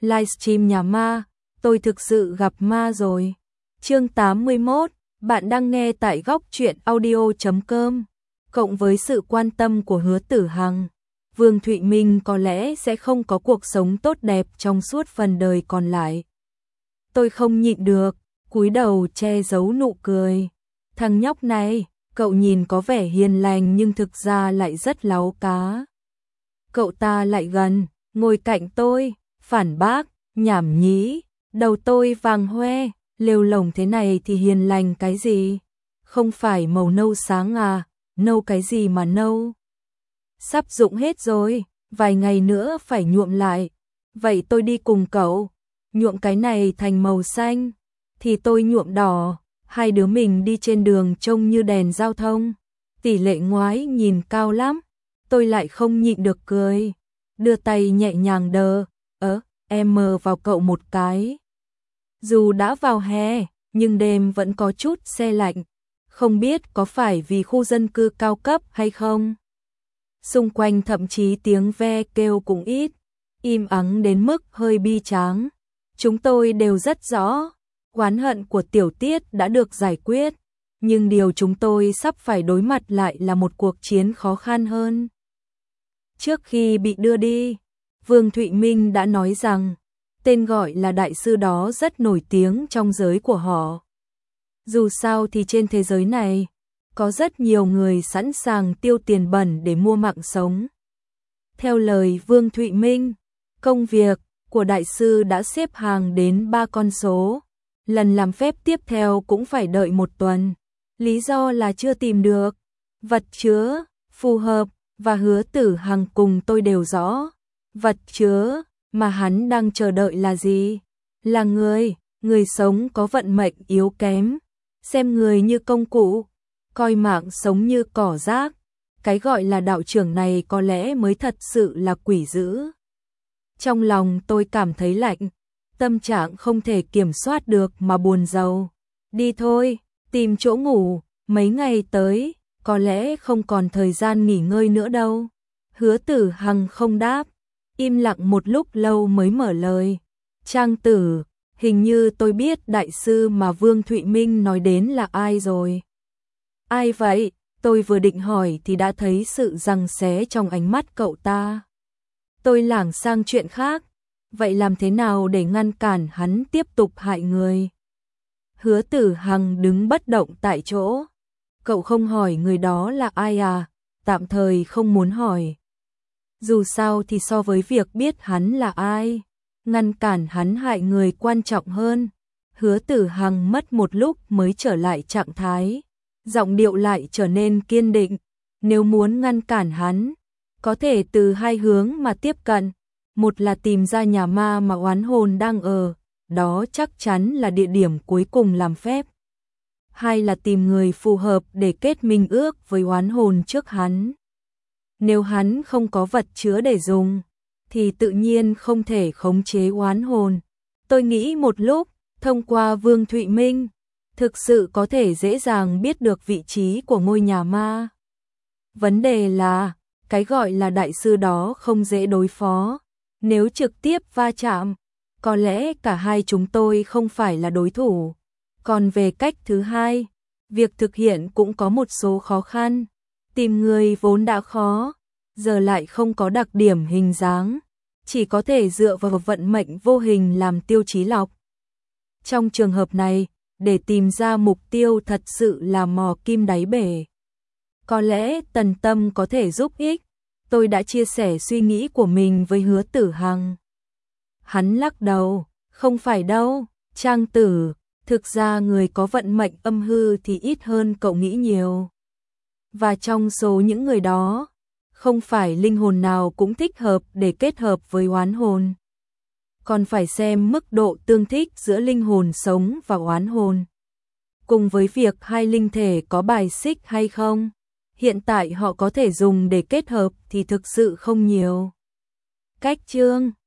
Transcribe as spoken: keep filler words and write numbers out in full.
livestream nhà ma, tôi thực sự gặp ma rồi. Chương tám mươi mốt, bạn đang nghe tại góc truyện audio chấm com. Cộng với sự quan tâm của Hứa Tử Hằng, Vương Thụy Minh có lẽ sẽ không có cuộc sống tốt đẹp trong suốt phần đời còn lại. Tôi không nhịn được, cúi đầu che giấu nụ cười. Thằng nhóc này, cậu nhìn có vẻ hiền lành nhưng thực ra lại rất láu cá. Cậu ta lại gần, ngồi cạnh tôi, phản bác, nhảm nhí, đầu tôi vàng hoe, lêu lổng thế này thì hiền lành cái gì? Không phải màu nâu sáng à, nâu cái gì mà nâu? Sắp rụng hết rồi, vài ngày nữa phải nhuộm lại. Vậy tôi đi cùng cậu, nhuộm cái này thành màu xanh, thì tôi nhuộm đỏ, hai đứa mình đi trên đường trông như đèn giao thông. Tỷ lệ ngoái nhìn cao lắm, tôi lại không nhịn được cười, đưa tay nhẹ nhàng đờ, ớ, em mờ vào cậu một cái. Dù đã vào hè, nhưng đêm vẫn có chút se lạnh, không biết có phải vì khu dân cư cao cấp hay không. Xung quanh thậm chí tiếng ve kêu cũng ít, im ắng đến mức hơi bi tráng. Chúng tôi đều rất rõ, oán hận của Tiểu Tiết đã được giải quyết, nhưng điều chúng tôi sắp phải đối mặt lại là một cuộc chiến khó khăn hơn. Trước khi bị đưa đi, Vương Thụy Minh đã nói rằng, tên gọi là đại sư đó rất nổi tiếng trong giới của họ. Dù sao thì trên thế giới này, có rất nhiều người sẵn sàng tiêu tiền bẩn để mua mạng sống. Theo lời Vương Thụy Minh, công việc của đại sư đã xếp hàng đến ba con số. Lần làm phép tiếp theo cũng phải đợi một tuần. Lý do là chưa tìm được vật chứa phù hợp, và Hứa Tử Hằng cùng tôi đều rõ. Vật chứa mà hắn đang chờ đợi là gì? Là người, người sống có vận mệnh yếu kém, xem người như công cụ, coi mạng sống như cỏ rác. Cái gọi là đạo trưởng này có lẽ mới thật sự là quỷ dữ. Trong lòng tôi cảm thấy lạnh, tâm trạng không thể kiểm soát được mà buồn rầu. Đi thôi, tìm chỗ ngủ, mấy ngày tới, có lẽ không còn thời gian nghỉ ngơi nữa đâu. Hứa Tử Hằng không đáp, im lặng một lúc lâu mới mở lời. Trang tử, hình như tôi biết đại sư mà Vương Thụy Minh nói đến là ai rồi. Ai vậy? Tôi vừa định hỏi thì đã thấy sự giằng xé trong ánh mắt cậu ta. Tôi lảng sang chuyện khác, vậy làm thế nào để ngăn cản hắn tiếp tục hại người? Hứa Tử Hằng đứng bất động tại chỗ. Cậu không hỏi người đó là ai à? Tạm thời không muốn hỏi. Dù sao thì so với việc biết hắn là ai, ngăn cản hắn hại người quan trọng hơn. Hứa Tử Hằng mất một lúc mới trở lại trạng thái, giọng điệu lại trở nên kiên định. Nếu muốn ngăn cản hắn, có thể từ hai hướng mà tiếp cận. Một là tìm ra nhà ma mà oán hồn đang ở, đó chắc chắn là địa điểm cuối cùng làm phép. Hai là tìm người phù hợp để kết minh ước với oán hồn trước hắn. Nếu hắn không có vật chứa để dùng, thì tự nhiên không thể khống chế oán hồn. Tôi nghĩ một lúc, thông qua Vương Thụy Minh, thực sự có thể dễ dàng biết được vị trí của ngôi nhà ma. Vấn đề là, cái gọi là đại sư đó không dễ đối phó. Nếu trực tiếp va chạm, có lẽ cả hai chúng tôi không phải là đối thủ. Còn về cách thứ hai, việc thực hiện cũng có một số khó khăn. Tìm người vốn đã khó, giờ lại không có đặc điểm hình dáng, chỉ có thể dựa vào vận mệnh vô hình làm tiêu chí lọc. Trong trường hợp này, để tìm ra mục tiêu thật sự là mò kim đáy bể. Có lẽ Tần Tâm có thể giúp ích. Tôi đã chia sẻ suy nghĩ của mình với Hứa Tử Hằng. Hắn lắc đầu, không phải đâu, Trang tử, thực ra người có vận mệnh âm hư thì ít hơn cậu nghĩ nhiều. Và trong số những người đó, không phải linh hồn nào cũng thích hợp để kết hợp với oán hồn. Còn phải xem mức độ tương thích giữa linh hồn sống và oán hồn. Cùng với việc hai linh thể có bài xích hay không. Hiện tại họ có thể dùng để kết hợp thì thực sự không nhiều. Cách chương